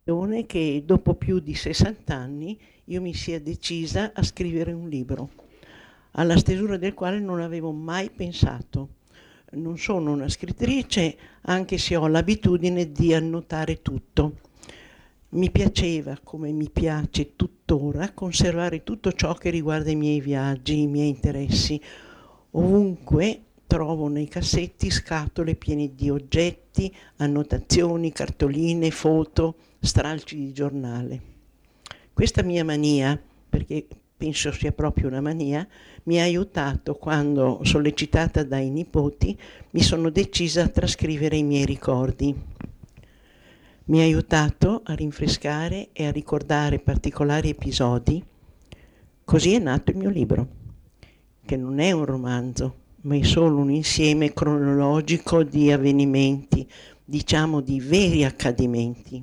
che dopo più di 60 anni io mi sia decisa a scrivere un libro, alla stesura del quale non avevo mai pensato. Non sono una scrittrice, anche se ho l'abitudine di annotare tutto. Mi piaceva, come mi piace tuttora, conservare tutto ciò che riguarda i miei viaggi, i miei interessi. Ovunque trovo nei cassetti scatole piene di oggetti, annotazioni, cartoline, foto, stralci di giornale. Questa mia mania, perché penso sia proprio una mania, mi ha aiutato quando, sollecitata dai nipoti, mi sono decisa a trascrivere i miei ricordi. Mi ha aiutato a rinfrescare e a ricordare particolari episodi. Così è nato il mio libro, che non è un romanzo, ma è solo un insieme cronologico di avvenimenti, diciamo di veri accadimenti,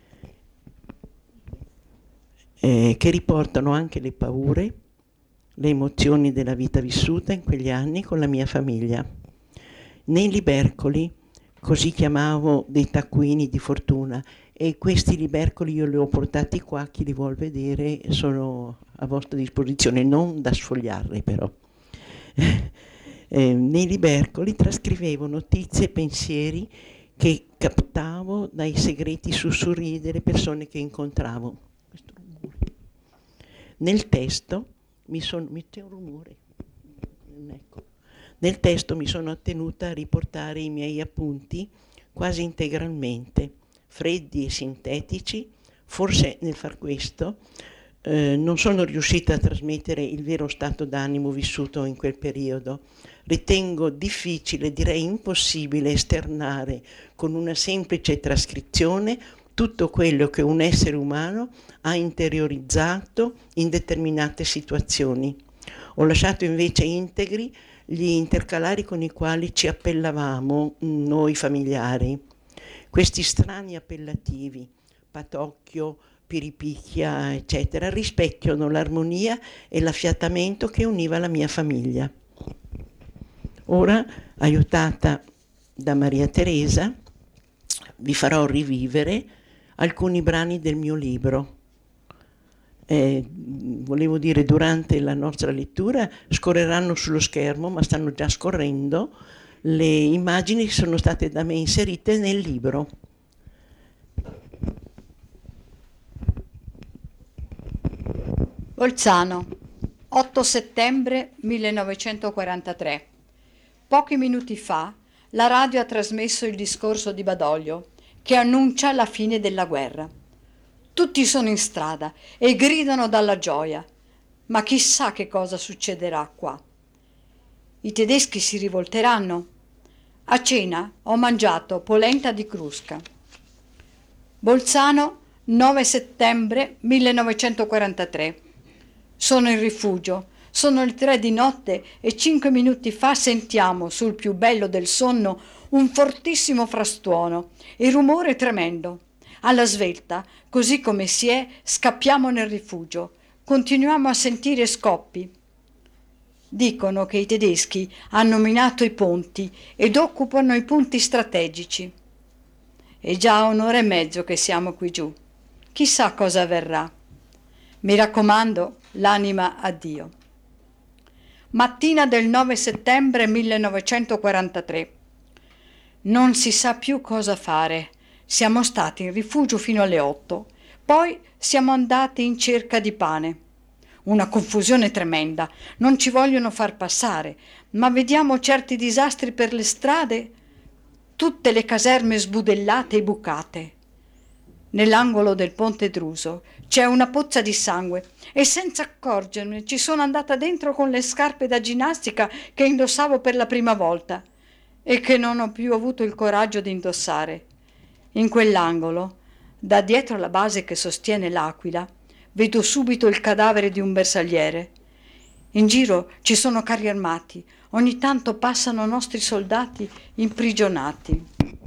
che riportano anche le paure, le emozioni della vita vissuta in quegli anni con la mia famiglia. Nei libercoli, così chiamavo dei taccuini di fortuna, e questi libercoli io li ho portati qua, chi li vuol vedere sono a vostra disposizione, non da sfogliarli però. Nei libercoli trascrivevo notizie e pensieri che captavo dai segreti sussurri delle persone che incontravo. Questo rumore. Nel testo c'è un rumore. Ecco. Nel testo mi sono attenuta a riportare i miei appunti quasi integralmente, freddi e sintetici. Forse nel far questo non sono riuscita a trasmettere il vero stato d'animo vissuto in quel periodo. Ritengo difficile, direi impossibile, esternare con una semplice trascrizione tutto quello che un essere umano ha interiorizzato in determinate situazioni. Ho lasciato invece integri gli intercalari con i quali ci appellavamo noi familiari. Questi strani appellativi, patocchio, piripicchia, eccetera, rispecchiano l'armonia e l'affiatamento che univa la mia famiglia. Ora, aiutata da Maria Teresa, vi farò rivivere alcuni brani del mio libro. Volevo dire, durante la nostra lettura scorreranno sullo schermo, ma stanno già scorrendo, le immagini che sono state da me inserite nel libro. Bolzano, 8 settembre 1943. Pochi minuti fa la radio ha trasmesso il discorso di Badoglio, che annuncia la fine della guerra. Tutti sono in strada e gridano dalla gioia, ma chissà che cosa succederà qua. I tedeschi si rivolteranno? A cena ho mangiato polenta di Crusca. Bolzano, 9 settembre 1943. Sono in rifugio, sono le 3 di notte e 5 minuti fa sentiamo sul più bello del sonno un fortissimo frastuono e rumore tremendo. Alla svelta, così come si è, scappiamo nel rifugio. Continuiamo a sentire scoppi. Dicono che i tedeschi hanno minato i ponti ed occupano i punti strategici. È già 1 ora e mezzo che siamo qui giù. Chissà cosa avverrà. Mi raccomando, l'anima a Dio. Mattina del 9 settembre 1943. Non si sa più cosa fare. Siamo stati in rifugio fino alle 8. Poi siamo andati in cerca di pane. Una confusione tremenda. Non ci vogliono far passare, ma vediamo certi disastri per le strade. Tutte le caserme sbudellate e bucate. Nell'angolo del ponte Druso c'è una pozza di sangue e senza accorgermi ci sono andata dentro con le scarpe da ginnastica che indossavo per la prima volta e che non ho più avuto il coraggio di indossare. In quell'angolo, da dietro la base che sostiene l'Aquila, vedo subito il cadavere di un bersagliere. In giro ci sono carri armati, ogni tanto passano nostri soldati imprigionati.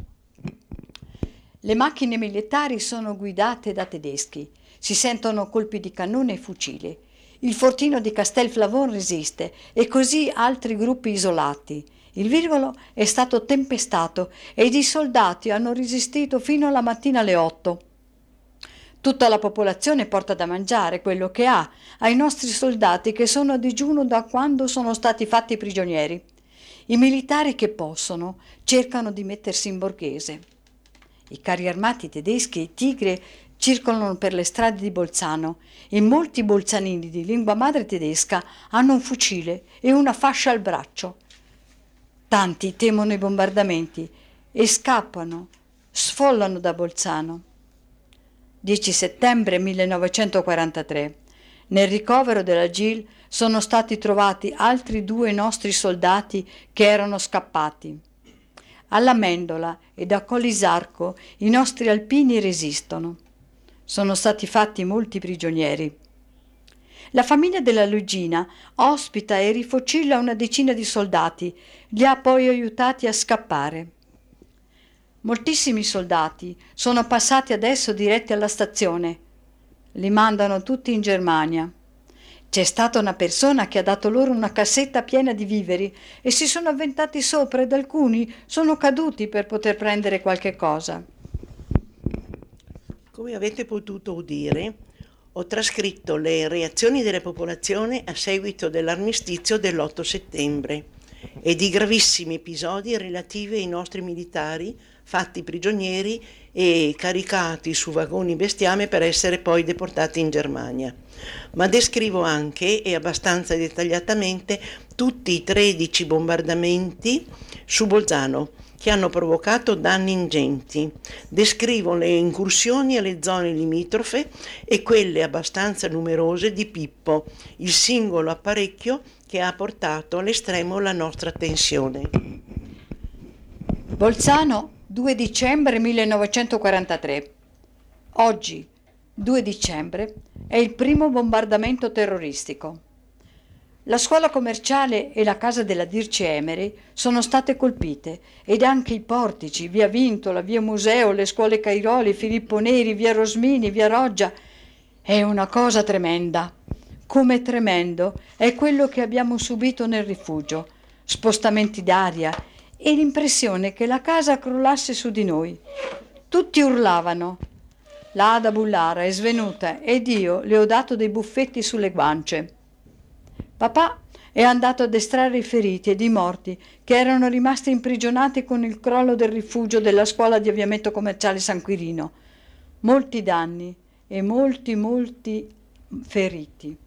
Le macchine militari sono guidate da tedeschi, si sentono colpi di cannone e fucili. Il fortino di Castelflavon resiste e così altri gruppi isolati. Il Virgolo è stato tempestato ed i soldati hanno resistito fino alla mattina alle 8. Tutta la popolazione porta da mangiare quello che ha ai nostri soldati che sono a digiuno da quando sono stati fatti prigionieri. I militari che possono cercano di mettersi in borghese. I carri armati tedeschi e tigre circolano per le strade di Bolzano e molti bolzanini di lingua madre tedesca hanno un fucile e una fascia al braccio. Tanti temono i bombardamenti e scappano, sfollano da Bolzano. 10 settembre 1943. Nel ricovero della GIL sono stati trovati altri 2 nostri soldati che erano scappati. Alla Mendola e a Colisarco i nostri alpini resistono. Sono stati fatti molti prigionieri. La famiglia della Lugina ospita e rifocilla una decina di soldati, li ha poi aiutati a scappare. Moltissimi soldati sono passati adesso diretti alla stazione. Li mandano tutti in Germania. C'è stata una persona che ha dato loro una cassetta piena di viveri e si sono avventati sopra ed alcuni sono caduti per poter prendere qualche cosa. Come avete potuto udire, ho trascritto le reazioni della popolazione a seguito dell'armistizio dell'8 settembre e di gravissimi episodi relativi ai nostri militari fatti prigionieri e caricati su vagoni bestiame per essere poi deportati in Germania. Ma descrivo anche, e abbastanza dettagliatamente, tutti i 13 bombardamenti su Bolzano che hanno provocato danni ingenti. Descrivo le incursioni alle zone limitrofe e quelle abbastanza numerose di Pippo, il singolo apparecchio che ha portato all'estremo la nostra tensione. Bolzano, 2 dicembre 1943. Oggi, 2 dicembre, è il primo bombardamento terroristico. La scuola commerciale e la casa della Dirce Emery sono state colpite ed anche i portici, via Vintola, via Museo, le scuole Cairoli, Filippo Neri, via Rosmini, via Roggia. È una cosa tremenda. Come tremendo è quello che abbiamo subito nel rifugio, spostamenti d'aria e l'impressione che la casa crollasse su di noi. Tutti urlavano. La Ada Bullara è svenuta ed io le ho dato dei buffetti sulle guance. Papà è andato ad estrarre i feriti ed i morti che erano rimasti imprigionati con il crollo del rifugio della scuola di avviamento commerciale San Quirino. Molti danni e molti feriti.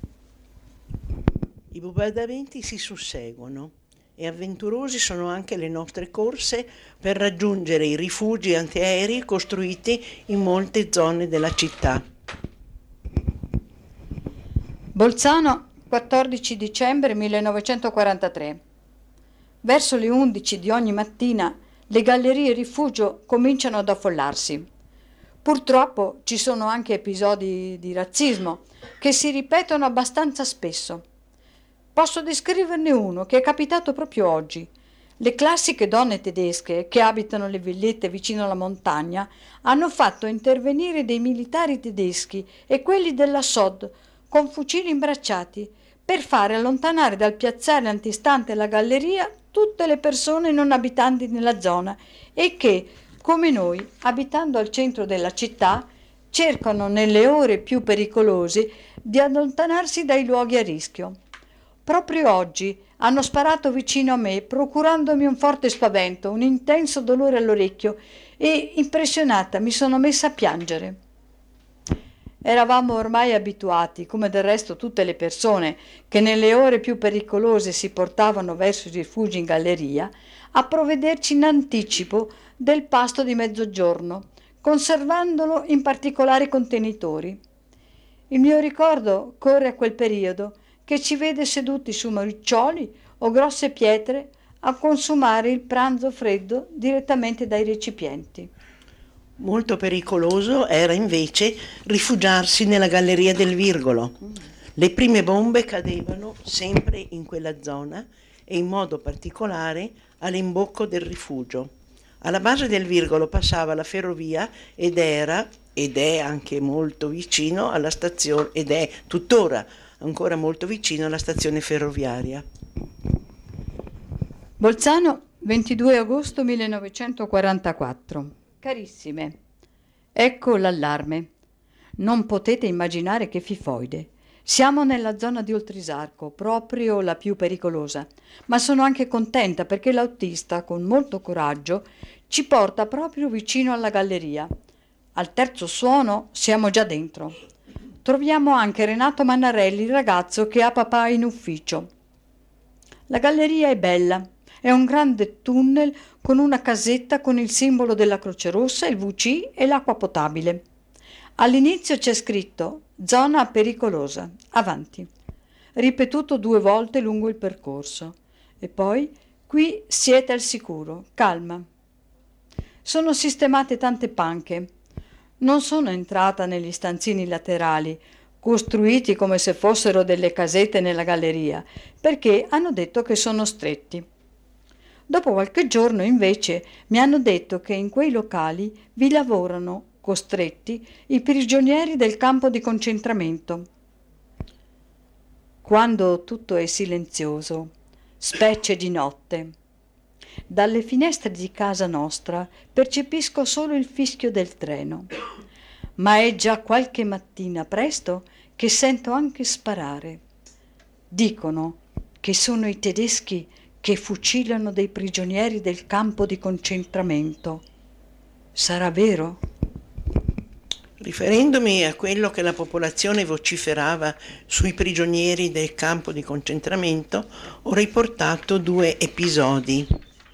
I bombardamenti si susseguono e avventurose sono anche le nostre corse per raggiungere i rifugi antiaerei costruiti in molte zone della città. Bolzano, 14 dicembre 1943. Verso le 11 di ogni mattina le gallerie rifugio cominciano ad affollarsi. Purtroppo ci sono anche episodi di razzismo che si ripetono abbastanza spesso. Posso descriverne uno che è capitato proprio oggi. Le classiche donne tedesche che abitano le villette vicino alla montagna hanno fatto intervenire dei militari tedeschi e quelli della SOD con fucili imbracciati per fare allontanare dal piazzale antistante la galleria tutte le persone non abitanti nella zona e che, come noi, abitando al centro della città, cercano nelle ore più pericolose di allontanarsi dai luoghi a rischio. Proprio oggi hanno sparato vicino a me, procurandomi un forte spavento, un intenso dolore all'orecchio e, impressionata, mi sono messa a piangere. Eravamo ormai abituati, come del resto tutte le persone che nelle ore più pericolose si portavano verso i rifugi in galleria, a provvederci in anticipo del pasto di mezzogiorno, conservandolo in particolari contenitori. Il mio ricordo corre a quel periodo che ci vede seduti su riccioli o grosse pietre a consumare il pranzo freddo direttamente dai recipienti. Molto pericoloso era invece rifugiarsi nella galleria del Virgolo. Le prime bombe cadevano sempre in quella zona e in modo particolare all'imbocco del rifugio. Alla base del Virgolo passava la ferrovia ed è anche molto vicino alla stazione, ed è tuttora ancora molto vicino alla stazione ferroviaria. Bolzano, 22 agosto 1944. Carissime, ecco l'allarme. Non potete immaginare che fifoide. Siamo nella zona di Oltrisarco, proprio la più pericolosa, ma sono anche contenta perché l'autista, con molto coraggio, ci porta proprio vicino alla galleria. Al terzo suono siamo già dentro. Troviamo anche Renato Mannarelli, il ragazzo che ha papà in ufficio. La galleria è bella, è un grande tunnel con una casetta con il simbolo della Croce Rossa, il WC e l'acqua potabile. All'inizio c'è scritto «Zona pericolosa, avanti», ripetuto 2 volte lungo il percorso. E poi «Qui siete al sicuro, calma». Sono sistemate tante panche. Non sono entrata negli stanzini laterali, costruiti come se fossero delle casette nella galleria, perché hanno detto che sono stretti. Dopo qualche giorno, invece, mi hanno detto che in quei locali vi lavorano, costretti, i prigionieri del campo di concentramento. Quando tutto è silenzioso, specie di notte, dalle finestre di casa nostra percepisco solo il fischio del treno, ma è già qualche mattina presto che sento anche sparare. Dicono che sono i tedeschi che fucilano dei prigionieri del campo di concentramento. Sarà vero? Riferendomi a quello che la popolazione vociferava sui prigionieri del campo di concentramento, ho riportato 2 episodi.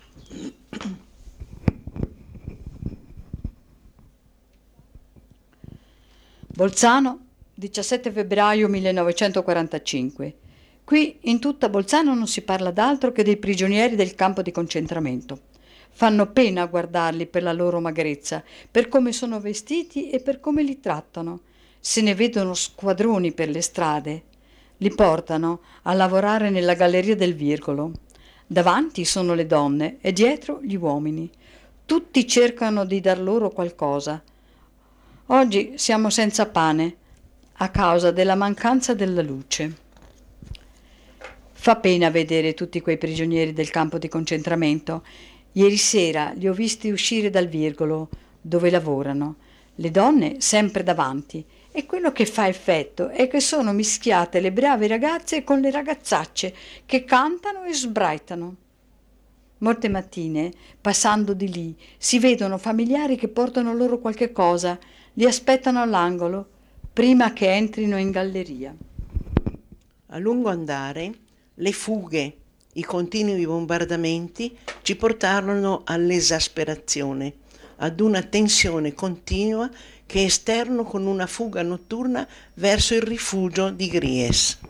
Bolzano, 17 febbraio 1945. Qui in tutta Bolzano non si parla d'altro che dei prigionieri del campo di concentramento. Fanno pena a guardarli per la loro magrezza, per come sono vestiti e per come li trattano. Se ne vedono squadroni per le strade. Li portano a lavorare nella galleria del Virgolo. Davanti sono le donne e dietro gli uomini. Tutti cercano di dar loro qualcosa. Oggi siamo senza pane a causa della mancanza della luce. Fa pena vedere tutti quei prigionieri del campo di concentramento. Ieri sera li ho visti uscire dal Virgolo, dove lavorano. Le donne sempre davanti. E quello che fa effetto è che sono mischiate le brave ragazze con le ragazzacce che cantano e sbraitano. Molte mattine, passando di lì, si vedono familiari che portano loro qualche cosa, li aspettano all'angolo, prima che entrino in galleria. A lungo andare, le fughe, i continui bombardamenti ci portarono all'esasperazione, ad una tensione continua che esternò con una fuga notturna verso il rifugio di Gries.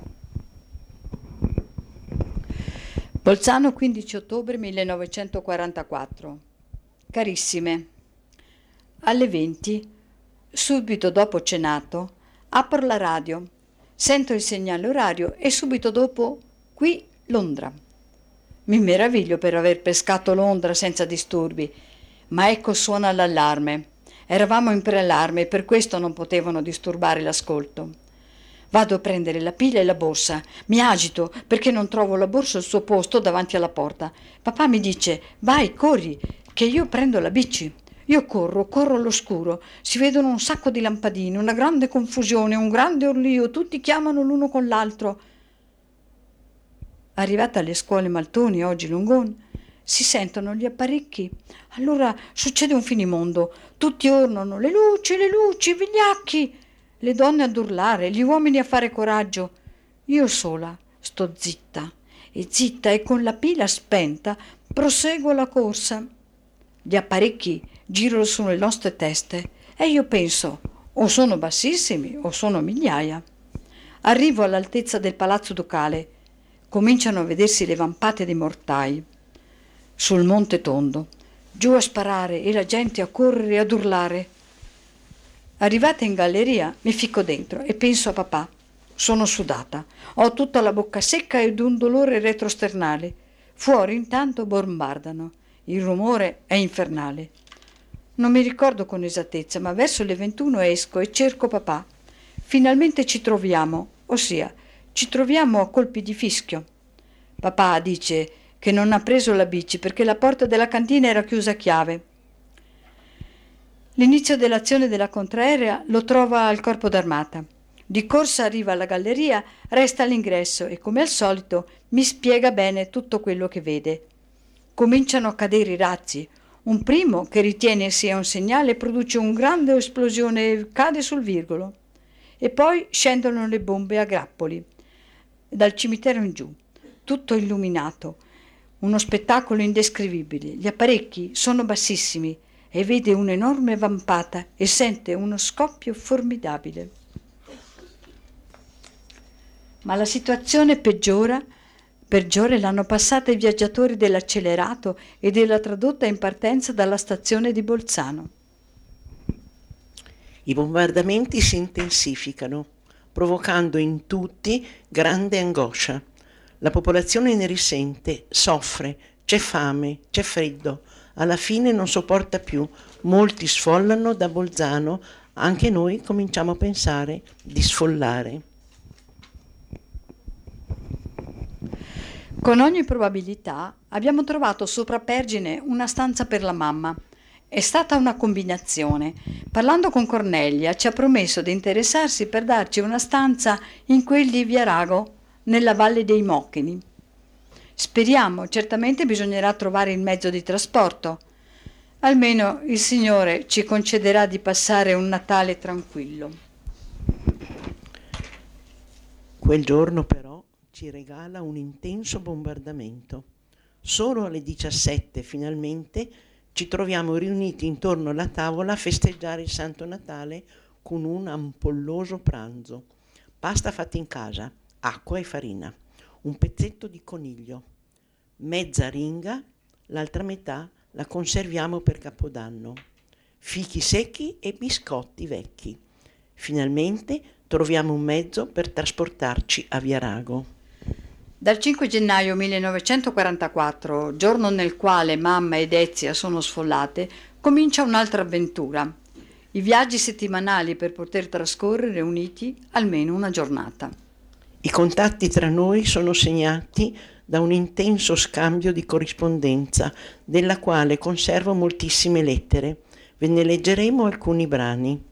Bolzano, 15 ottobre 1944. Carissime, alle 20, subito dopo cenato, apro la radio, sento il segnale orario e subito dopo qui Londra. Mi meraviglio per aver pescato Londra senza disturbi, ma ecco suona l'allarme. Eravamo in preallarme e per questo non potevano disturbare l'ascolto. Vado a prendere la pila e la borsa. Mi agito perché non trovo la borsa al suo posto davanti alla porta. Papà mi dice: vai, corri, che io prendo la bici. Io corro all'oscuro. Si vedono un sacco di lampadine, una grande confusione, un grande urlio, tutti chiamano l'uno con l'altro. Arrivata alle scuole Maltoni, oggi Lungon, si sentono gli apparecchi. Allora succede un finimondo. Tutti urlano: le luci, vigliacchi! Le donne ad urlare, gli uomini a fare coraggio. Io sola sto zitta e con la pila spenta proseguo la corsa. Gli apparecchi girano sulle nostre teste e io penso: o sono bassissimi o sono migliaia. Arrivo all'altezza del palazzo ducale. Cominciano a vedersi le vampate dei mortai. Sul Monte Tondo, giù a sparare e la gente a correre e ad urlare. Arrivata in galleria mi ficco dentro e penso a papà. Sono sudata, ho tutta la bocca secca ed un dolore retrosternale. Fuori intanto bombardano, il rumore è infernale. Non mi ricordo con esattezza, ma verso le 21 esco e cerco papà. Finalmente ci troviamo, ossia ci troviamo a colpi di fischio. Papà dice che non ha preso la bici perché la porta della cantina era chiusa a chiave. L'inizio dell'azione della contraerea lo trova al corpo d'armata. Di corsa arriva alla galleria, resta all'ingresso e, come al solito, mi spiega bene tutto quello che vede. Cominciano a cadere i razzi. Un primo, che ritiene sia un segnale, produce una grande esplosione e cade sul virgolo. E poi scendono le bombe a grappoli, dal cimitero in giù, tutto illuminato. Uno spettacolo indescrivibile. Gli apparecchi sono bassissimi e vede un'enorme vampata e sente uno scoppio formidabile. Ma la situazione peggiora l'hanno passata i viaggiatori dell'accelerato e della tradotta in partenza dalla stazione di Bolzano. I bombardamenti si intensificano, provocando in tutti grande angoscia. La popolazione ne risente, soffre, c'è fame, c'è freddo. Alla fine non sopporta più, molti sfollano da Bolzano, anche noi cominciamo a pensare di sfollare. Con ogni probabilità abbiamo trovato sopra Pergine una stanza per la mamma. È stata una combinazione. Parlando con Cornelia ci ha promesso di interessarsi per darci una stanza in quel di Viarago, nella Valle dei Mocchini. Speriamo, certamente bisognerà trovare il mezzo di trasporto. Almeno il Signore ci concederà di passare un Natale tranquillo. Quel giorno però ci regala un intenso bombardamento. Solo alle 17 finalmente ci troviamo riuniti intorno alla tavola a festeggiare il Santo Natale con un ampolloso pranzo. Pasta fatta in casa, acqua e farina, un pezzetto di coniglio, mezza ringa, l'altra metà la conserviamo per Capodanno, fichi secchi e biscotti vecchi. Finalmente troviamo un mezzo per trasportarci a Viarago. Dal 5 gennaio 1944, giorno nel quale mamma ed Ezia sono sfollate, comincia un'altra avventura. I viaggi settimanali per poter trascorrere uniti almeno una giornata. I contatti tra noi sono segnati da un intenso scambio di corrispondenza, della quale conservo moltissime lettere. Ve ne leggeremo alcuni brani.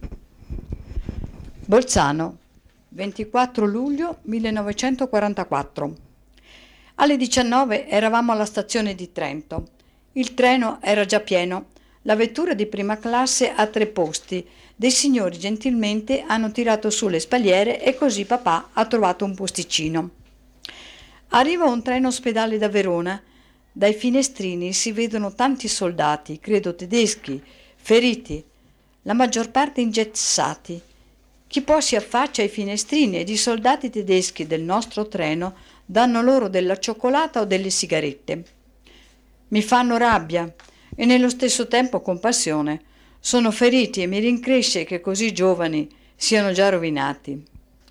Bolzano, 24 luglio 1944. Alle 19 eravamo alla stazione di Trento. Il treno era già pieno. La vettura di prima classe ha 3 posti. Dei signori gentilmente hanno tirato su le spalliere e così papà ha trovato un posticino. Arriva un treno ospedale da Verona. Dai finestrini si vedono tanti soldati, credo tedeschi, feriti, la maggior parte ingessati. Chi può si affaccia ai finestrini ed i soldati tedeschi del nostro treno danno loro della cioccolata o delle sigarette. Mi fanno rabbia e nello stesso tempo compassione. Sono feriti e mi rincresce che così giovani siano già rovinati.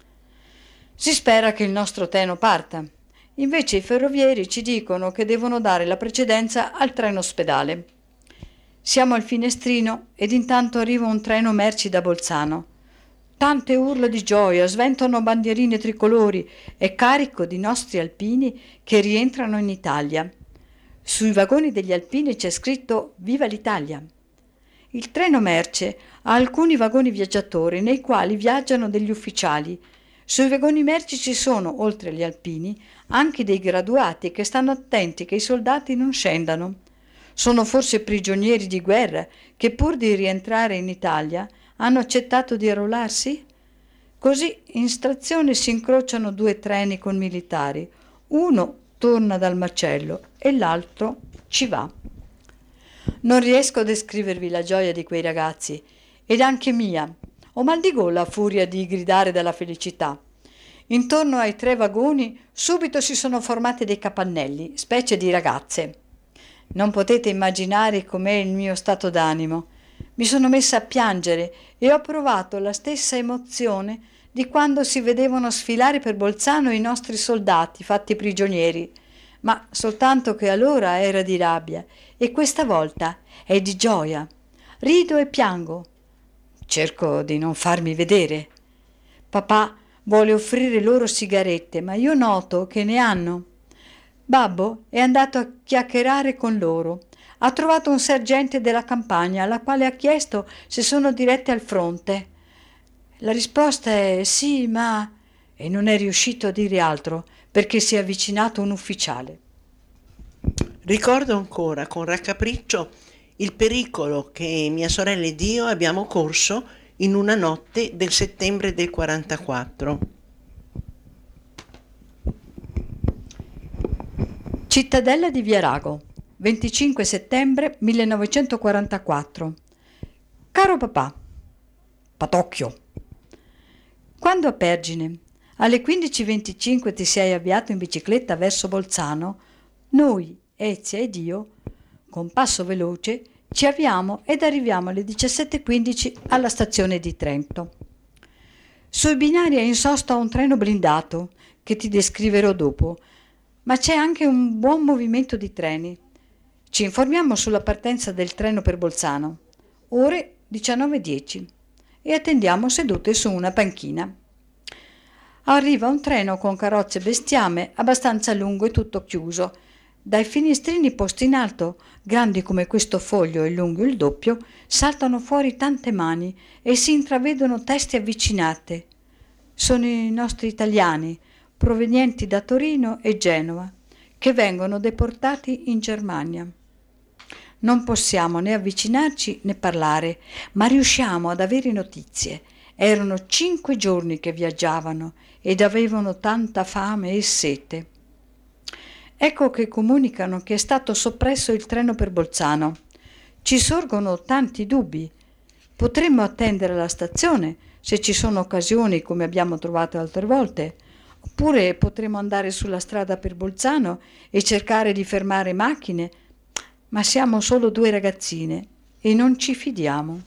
Si spera che il nostro treno parta. Invece i ferrovieri ci dicono che devono dare la precedenza al treno ospedale. Siamo al finestrino ed intanto arriva un treno merci da Bolzano. Tante urla di gioia, sventano bandierine tricolori, è carico di nostri alpini che rientrano in Italia. Sui vagoni degli alpini c'è scritto Viva l'Italia. Il treno merce ha alcuni vagoni viaggiatori nei quali viaggiano degli ufficiali. Sui vagoni merci ci sono, oltre agli alpini, anche dei graduati che stanno attenti che i soldati non scendano. Sono forse prigionieri di guerra che pur di rientrare in Italia hanno accettato di arruolarsi? Così in stazione si incrociano 2 treni con militari. Uno torna dal macello e l'altro ci va. Non riesco a descrivervi la gioia di quei ragazzi, ed anche mia. Ho mal di gola a furia di gridare dalla felicità. Intorno ai 3 vagoni subito si sono formati dei capannelli, specie di ragazze. Non potete immaginare com'è il mio stato d'animo. Mi sono messa a piangere e ho provato la stessa emozione di quando si vedevano sfilare per Bolzano i nostri soldati fatti prigionieri, ma soltanto che allora era di rabbia e questa volta è di gioia. Rido e piango. Cerco di non farmi vedere. Papà vuole offrire loro sigarette, ma io noto che ne hanno. Babbo è andato a chiacchierare con loro. Ha trovato un sergente della campagna, alla quale ha chiesto se sono dirette al fronte. La risposta è sì, ma... e non è riuscito a dire altro perché si è avvicinato un ufficiale. Ricordo ancora con raccapriccio il pericolo che mia sorella ed io abbiamo corso in una notte del settembre del 44. Cittadella di Viarago, 25 settembre 1944. Caro papà, Patocchio, quando a Pergine alle 15:25 ti sei avviato in bicicletta verso Bolzano, noi, Ezia ed io, con passo veloce, ci avviamo ed arriviamo alle 17:15 alla stazione di Trento. Sui binari è in sosta un treno blindato, che ti descriverò dopo, ma c'è anche un buon movimento di treni. Ci informiamo sulla partenza del treno per Bolzano, ore 19:10, e attendiamo sedute su una panchina. Arriva un treno con carrozze e bestiame abbastanza lungo e tutto chiuso. Dai finestrini posti in alto, grandi come questo foglio e lunghi il doppio, saltano fuori tante mani e si intravedono teste avvicinate. Sono i nostri italiani, provenienti da Torino e Genova, che vengono deportati in Germania. Non possiamo né avvicinarci né parlare, ma riusciamo ad avere notizie. Erano 5 giorni che viaggiavano ed avevano tanta fame e sete. Ecco che comunicano che è stato soppresso il treno per Bolzano. Ci sorgono tanti dubbi. Potremmo attendere alla stazione, se ci sono occasioni come abbiamo trovato altre volte, oppure potremmo andare sulla strada per Bolzano e cercare di fermare macchine, ma siamo solo 2 ragazzine e non ci fidiamo.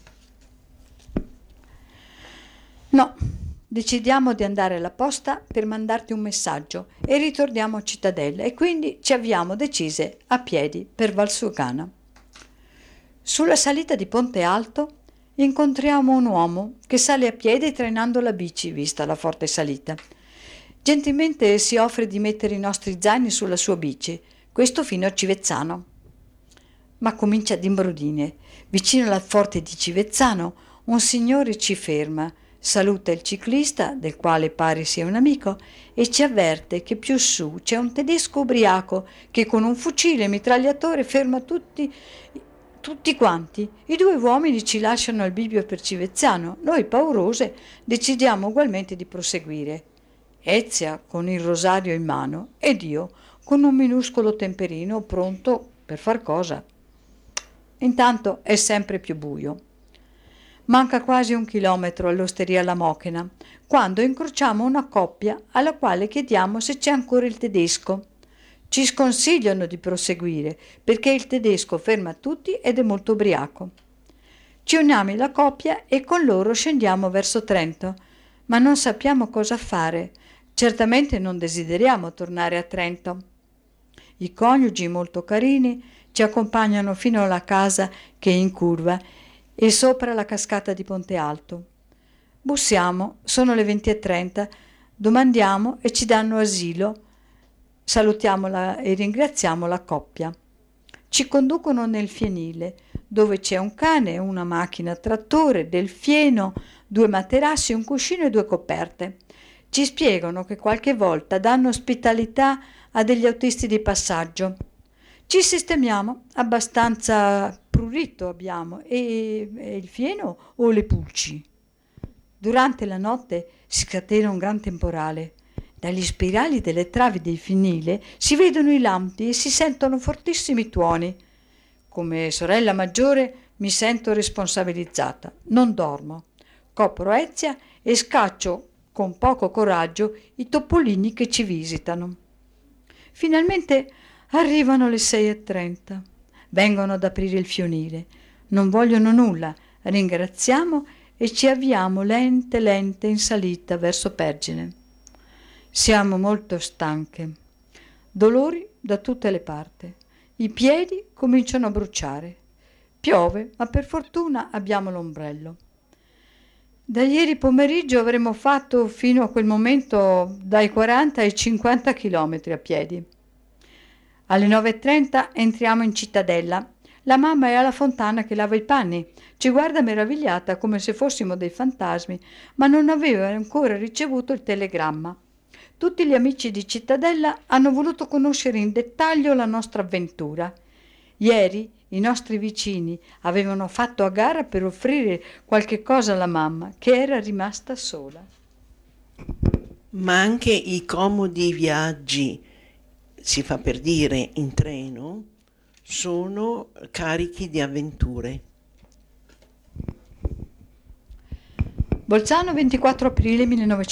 No, decidiamo di andare alla posta per mandarti un messaggio e ritorniamo a Cittadella, e quindi ci avviamo decise a piedi per Valsugana. Sulla salita di Ponte Alto incontriamo un uomo che sale a piedi trainando la bici, vista la forte salita. Gentilmente si offre di mettere i nostri zaini sulla sua bici, questo fino a Civezzano. Ma comincia ad imbrodire. Vicino al forte di Civezzano un signore ci ferma, saluta il ciclista, del quale pare sia un amico, e ci avverte che più su c'è un tedesco ubriaco che con un fucile mitragliatore ferma tutti quanti. I 2 uomini ci lasciano al bivio per Civezzano. Noi, paurose, decidiamo ugualmente di proseguire. Ezia con il rosario in mano ed io con un minuscolo temperino pronto per far cosa. Intanto è sempre più buio. Manca quasi 1 chilometro all'osteria La Mochena, quando incrociamo una coppia alla quale chiediamo se c'è ancora il tedesco. Ci sconsigliano di proseguire perché il tedesco ferma tutti ed è molto ubriaco. Ci uniamo alla coppia e con loro scendiamo verso Trento, ma non sappiamo cosa fare. Certamente non desideriamo tornare a Trento. I coniugi, molto carini, ci accompagnano fino alla casa che è in curva e sopra la cascata di Ponte Alto. Bussiamo, sono le 20:30, domandiamo e ci danno asilo. Salutiamola e ringraziamo la coppia. Ci conducono nel fienile, dove c'è un cane, una macchina trattore, del fieno, 2 materassi, un cuscino e 2 coperte. Ci spiegano che qualche volta danno ospitalità a degli autisti di passaggio. Ci sistemiamo, abbastanza prurito abbiamo, e il fieno o le pulci. Durante la notte si scatena un gran temporale. Dagli spirali delle travi del fienile si vedono i lampi e si sentono fortissimi tuoni. Come sorella maggiore mi sento responsabilizzata. Non dormo. Copro Ezia e scaccio con poco coraggio i topolini che ci visitano. Finalmente arrivano le 6:30. Vengono ad aprire il fienile. Non vogliono nulla. Ringraziamo e ci avviamo lente in salita verso Pergine. Siamo molto stanche. Dolori da tutte le parti. I piedi cominciano a bruciare. Piove, ma per fortuna abbiamo l'ombrello. Da ieri pomeriggio avremmo fatto fino a quel momento dai 40 ai 50 chilometri a piedi. Alle 9:30 entriamo in Cittadella. La mamma è alla fontana che lava i panni. Ci guarda meravigliata come se fossimo dei fantasmi, ma non aveva ancora ricevuto il telegramma. Tutti gli amici di Cittadella hanno voluto conoscere in dettaglio la nostra avventura. Ieri i nostri vicini avevano fatto a gara per offrire qualche cosa alla mamma, che era rimasta sola. Ma anche i comodi viaggi, si fa per dire, in treno, sono carichi di avventure. Bolzano, 24 aprile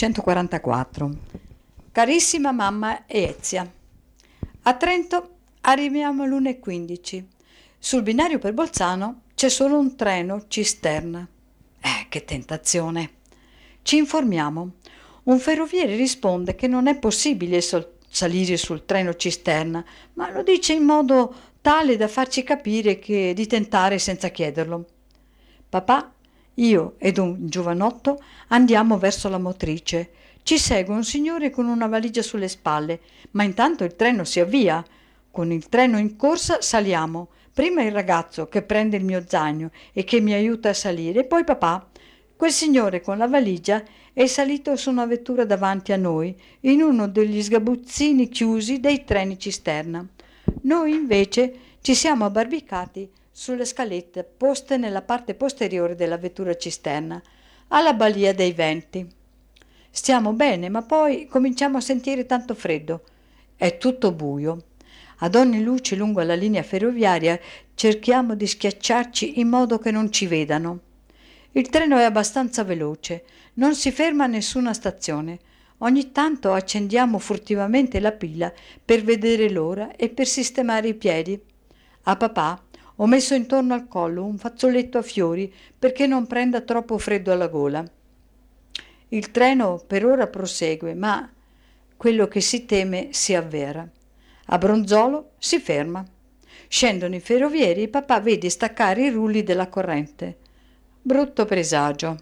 1944. Carissima mamma Ezia, a Trento arriviamo all'1:15. Sul binario per Bolzano c'è solo un treno cisterna. Che tentazione! Ci informiamo. Un ferroviere risponde che non è possibile salire sul treno cisterna, ma lo dice in modo tale da farci capire di tentare senza chiederlo. Papà, io ed un giovanotto andiamo verso la motrice. Ci segue un signore con una valigia sulle spalle, ma intanto il treno si avvia. Con il treno in corsa saliamo. Prima il ragazzo che prende il mio zaino e che mi aiuta a salire, e poi papà. Quel signore con la valigia è salito su una vettura davanti a noi, in uno degli sgabuzzini chiusi dei treni cisterna. Noi invece ci siamo abbarbicati sulle scalette poste nella parte posteriore della vettura cisterna, alla balia dei venti. Stiamo bene, ma poi cominciamo a sentire tanto freddo. È tutto buio. Ad ogni luce lungo la linea ferroviaria cerchiamo di schiacciarci in modo che non ci vedano. Il treno è abbastanza veloce, non si ferma a nessuna stazione. Ogni tanto accendiamo furtivamente la pila per vedere l'ora e per sistemare i piedi. A papà ho messo intorno al collo un fazzoletto a fiori perché non prenda troppo freddo alla gola. Il treno per ora prosegue, ma quello che si teme si avvera. A Bronzolo si ferma. Scendono i ferrovieri e papà vede staccare i rulli della corrente. Brutto presagio.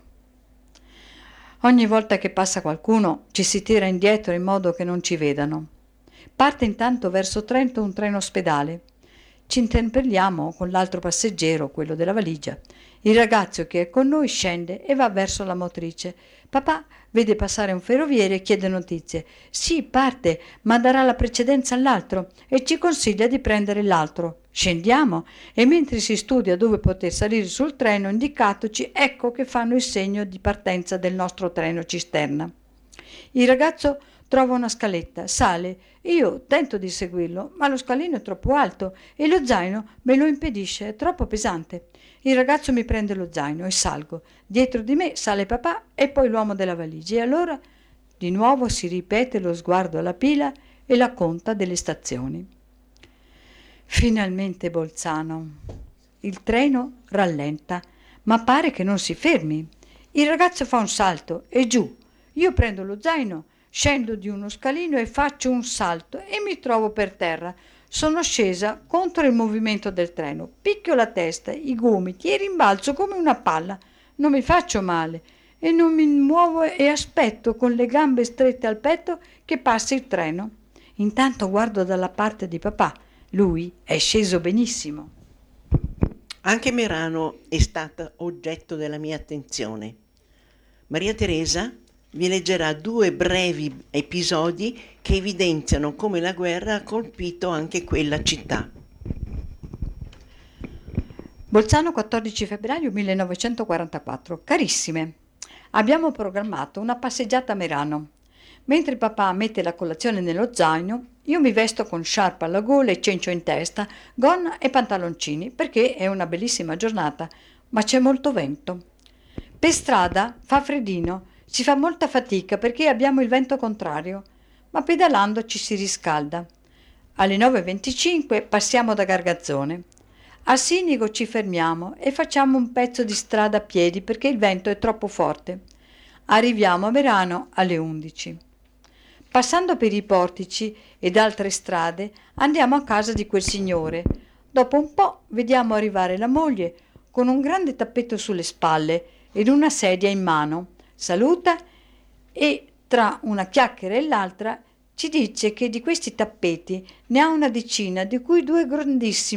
Ogni volta che passa qualcuno ci si tira indietro in modo che non ci vedano. Parte intanto verso Trento un treno ospedale. Ci interpelliamo con l'altro passeggero, quello della valigia. Il ragazzo che è con noi scende e va verso la motrice. Papà vede passare un ferroviere e chiede notizie. Sì, parte, ma darà la precedenza all'altro e ci consiglia di prendere l'altro. Scendiamo e mentre si studia dove poter salire sul treno indicatoci, ecco che fanno il segno di partenza del nostro treno cisterna. Il ragazzo trova una scaletta, sale. Io tento di seguirlo, ma lo scalino è troppo alto e lo zaino me lo impedisce, è troppo pesante. Il ragazzo mi prende lo zaino e salgo. Dietro di me sale papà e poi l'uomo della valigia. E allora di nuovo si ripete lo sguardo alla pila e la conta delle stazioni. Finalmente Bolzano. Il treno rallenta, ma pare che non si fermi. Il ragazzo fa un salto e giù. Io prendo lo zaino, scendo di uno scalino e faccio un salto e mi trovo per terra. Sono scesa contro il movimento del treno, picchio la testa, i gomiti e rimbalzo come una palla. Non mi faccio male e non mi muovo e aspetto con le gambe strette al petto che passi il treno. Intanto guardo dalla parte di papà. Lui è sceso benissimo. Anche Merano è stata oggetto della mia attenzione. Maria Teresa vi leggerà 2 brevi episodi che evidenziano come la guerra ha colpito anche quella città. Bolzano, 14 febbraio 1944. Carissime, abbiamo programmato una passeggiata a Merano. Mentre papà mette la colazione nello zaino, io mi vesto con sciarpa alla gola e cencio in testa, gonna e pantaloncini, perché è una bellissima giornata, ma c'è molto vento. Per strada fa freddino, si fa molta fatica perché abbiamo il vento contrario, ma pedalando ci si riscalda. Alle 9:25 passiamo da Gargazzone. A Sinigo ci fermiamo e facciamo un pezzo di strada a piedi perché il vento è troppo forte. Arriviamo a Merano alle 11. Passando per i portici ed altre strade andiamo a casa di quel signore. Dopo un po' vediamo arrivare la moglie con un grande tappeto sulle spalle ed una sedia in mano. Saluta e tra una chiacchiera e l'altra ci dice che di questi tappeti ne ha una decina, di cui 2 grandissimi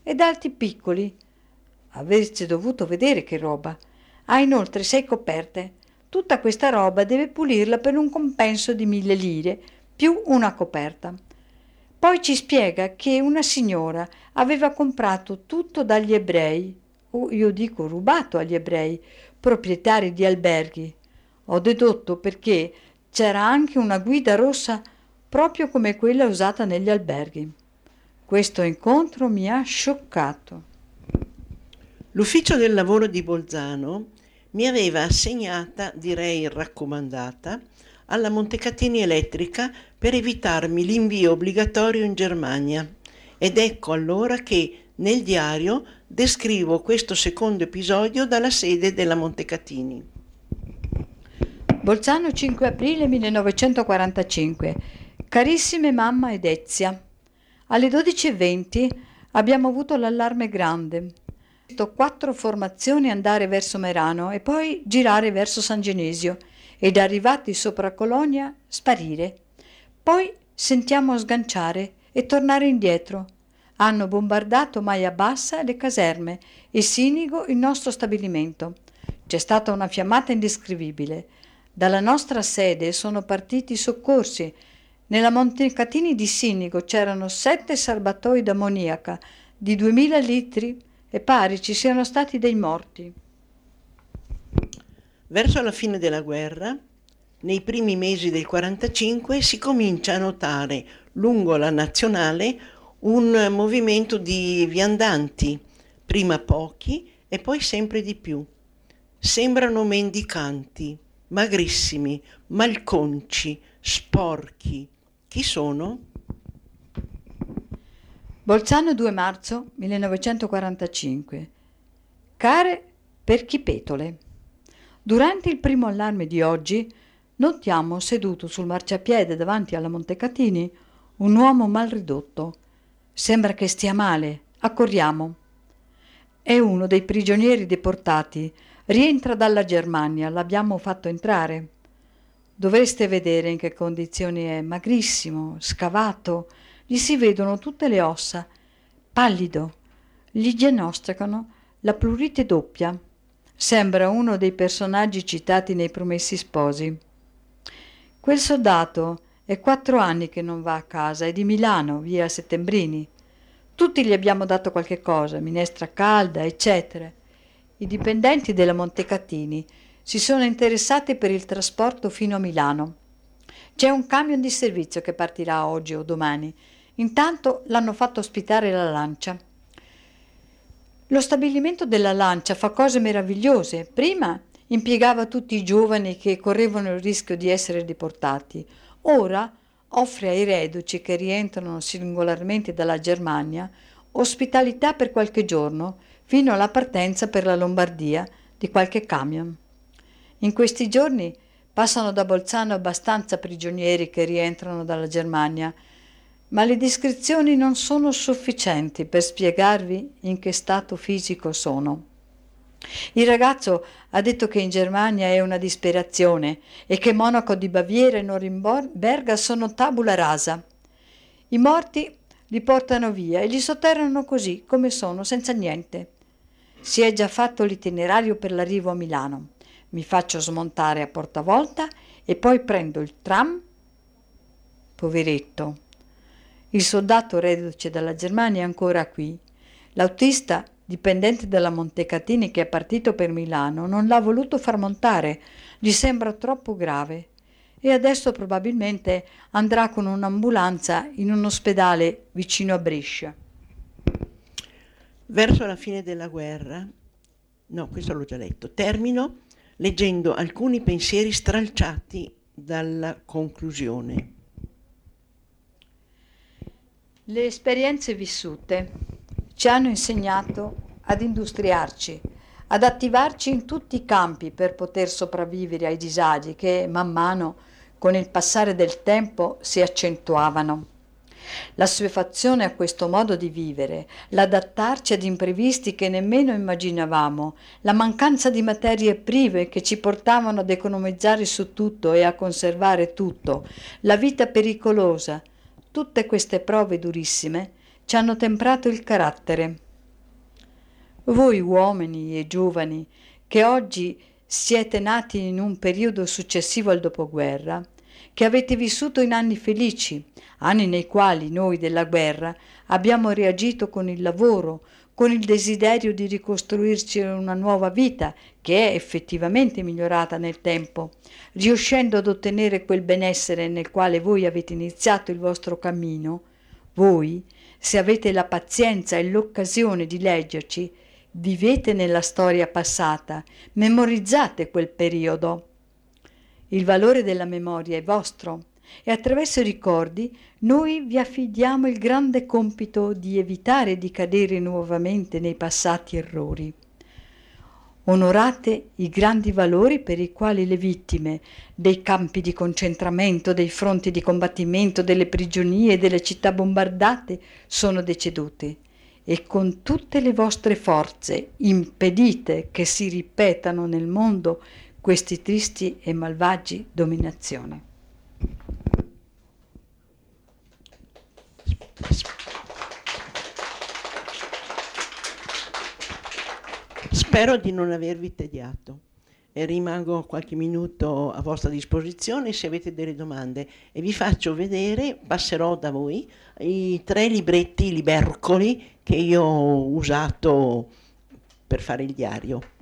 ed altri piccoli. Avreste dovuto vedere che roba. Ha inoltre 6 coperte. Tutta questa roba deve pulirla per un compenso di 1.000 lire, più una coperta. Poi ci spiega che una signora aveva comprato tutto dagli ebrei, o io dico rubato agli ebrei, proprietari di alberghi. Ho dedotto perché c'era anche una guida rossa proprio come quella usata negli alberghi. Questo incontro mi ha scioccato. L'ufficio del lavoro di Bolzano mi aveva assegnata, direi raccomandata, alla Montecatini Elettrica per evitarmi l'invio obbligatorio in Germania. Ed ecco allora che nel diario descrivo questo secondo episodio dalla sede della Montecatini. Bolzano, 5 aprile 1945. Carissime mamma ed Ezia, alle 12:20 abbiamo avuto l'allarme grande. 4 formazioni andare verso Merano e poi girare verso San Genesio ed arrivati sopra Colonia sparire. Poi sentiamo sganciare e tornare indietro. Hanno bombardato Maia Bassa e le caserme e Sinigo il nostro stabilimento. C'è stata una fiammata indescrivibile. Dalla nostra sede sono partiti i soccorsi. Nella Montecatini di Sinigo c'erano 7 serbatoi d'ammoniaca di 2000 litri e pare ci siano stati dei morti. Verso la fine della guerra, nei primi mesi del 45, si comincia a notare lungo la nazionale un movimento di viandanti, prima pochi e poi sempre di più. Sembrano mendicanti, magrissimi, malconci, sporchi. Chi sono? Bolzano, 2 marzo 1945. Care perchipetole. Durante il primo allarme di oggi notiamo seduto sul marciapiede davanti alla Montecatini un uomo mal ridotto. Sembra che stia male. Accorriamo. È uno dei prigionieri deportati. Rientra dalla Germania. L'abbiamo fatto entrare. Dovreste vedere in che condizioni è. Magrissimo, scavato. Gli si vedono tutte le ossa. Pallido. Gli diagnosticano la plurite doppia. Sembra uno dei personaggi citati nei Promessi Sposi. Quel soldato è 4 anni che non va a casa, è di Milano, via Settembrini. Tutti gli abbiamo dato qualche cosa, minestra calda, eccetera. I dipendenti della Montecatini si sono interessati per il trasporto fino a Milano. C'è un camion di servizio che partirà oggi o domani. Intanto l'hanno fatto ospitare la Lancia. Lo stabilimento della Lancia fa cose meravigliose. Prima impiegava tutti i giovani che correvano il rischio di essere deportati. Ora offre ai reduci che rientrano singolarmente dalla Germania ospitalità per qualche giorno fino alla partenza per la Lombardia di qualche camion. In questi giorni passano da Bolzano abbastanza prigionieri che rientrano dalla Germania, ma le descrizioni non sono sufficienti per spiegarvi in che stato fisico sono. Il ragazzo ha detto che in Germania è una disperazione e che Monaco di Baviera e Norimberga sono tabula rasa. I morti li portano via e li sotterrano così come sono, senza niente. Si è già fatto l'itinerario per l'arrivo a Milano. Mi faccio smontare a Portavolta e poi prendo il tram. Poveretto. Il soldato reduce dalla Germania è ancora qui. L'autista, dipendente della Montecatini che è partito per Milano, non l'ha voluto far montare, gli sembra troppo grave e adesso probabilmente andrà con un'ambulanza in un ospedale vicino a Brescia. Verso la fine della guerra, no, questo l'ho già letto, termino leggendo alcuni pensieri stralciati dalla conclusione. Le esperienze vissute ci hanno insegnato ad industriarci, ad attivarci in tutti i campi per poter sopravvivere ai disagi che man mano con il passare del tempo si accentuavano. L'assuefazione a questo modo di vivere, l'adattarci ad imprevisti che nemmeno immaginavamo, la mancanza di materie prive che ci portavano ad economizzare su tutto e a conservare tutto, la vita pericolosa, tutte queste prove durissime ci hanno temprato il carattere. Voi uomini e giovani che oggi siete nati in un periodo successivo al dopoguerra, che avete vissuto in anni felici, anni nei quali noi della guerra abbiamo reagito con il lavoro, con il desiderio di ricostruirci una nuova vita che è effettivamente migliorata nel tempo, riuscendo ad ottenere quel benessere nel quale voi avete iniziato il vostro cammino. Voi, se avete la pazienza e l'occasione di leggerci, vivete nella storia passata, memorizzate quel periodo. Il valore della memoria è vostro e attraverso i ricordi noi vi affidiamo il grande compito di evitare di cadere nuovamente nei passati errori. Onorate i grandi valori per i quali le vittime dei campi di concentramento, dei fronti di combattimento, delle prigionie, delle città bombardate sono decedute e con tutte le vostre forze impedite che si ripetano nel mondo questi tristi e malvagi dominazioni. Spero di non avervi tediato e rimango qualche minuto a vostra disposizione se avete delle domande e vi faccio vedere, passerò da voi, i 3 libretti libercoli che io ho usato per fare il diario.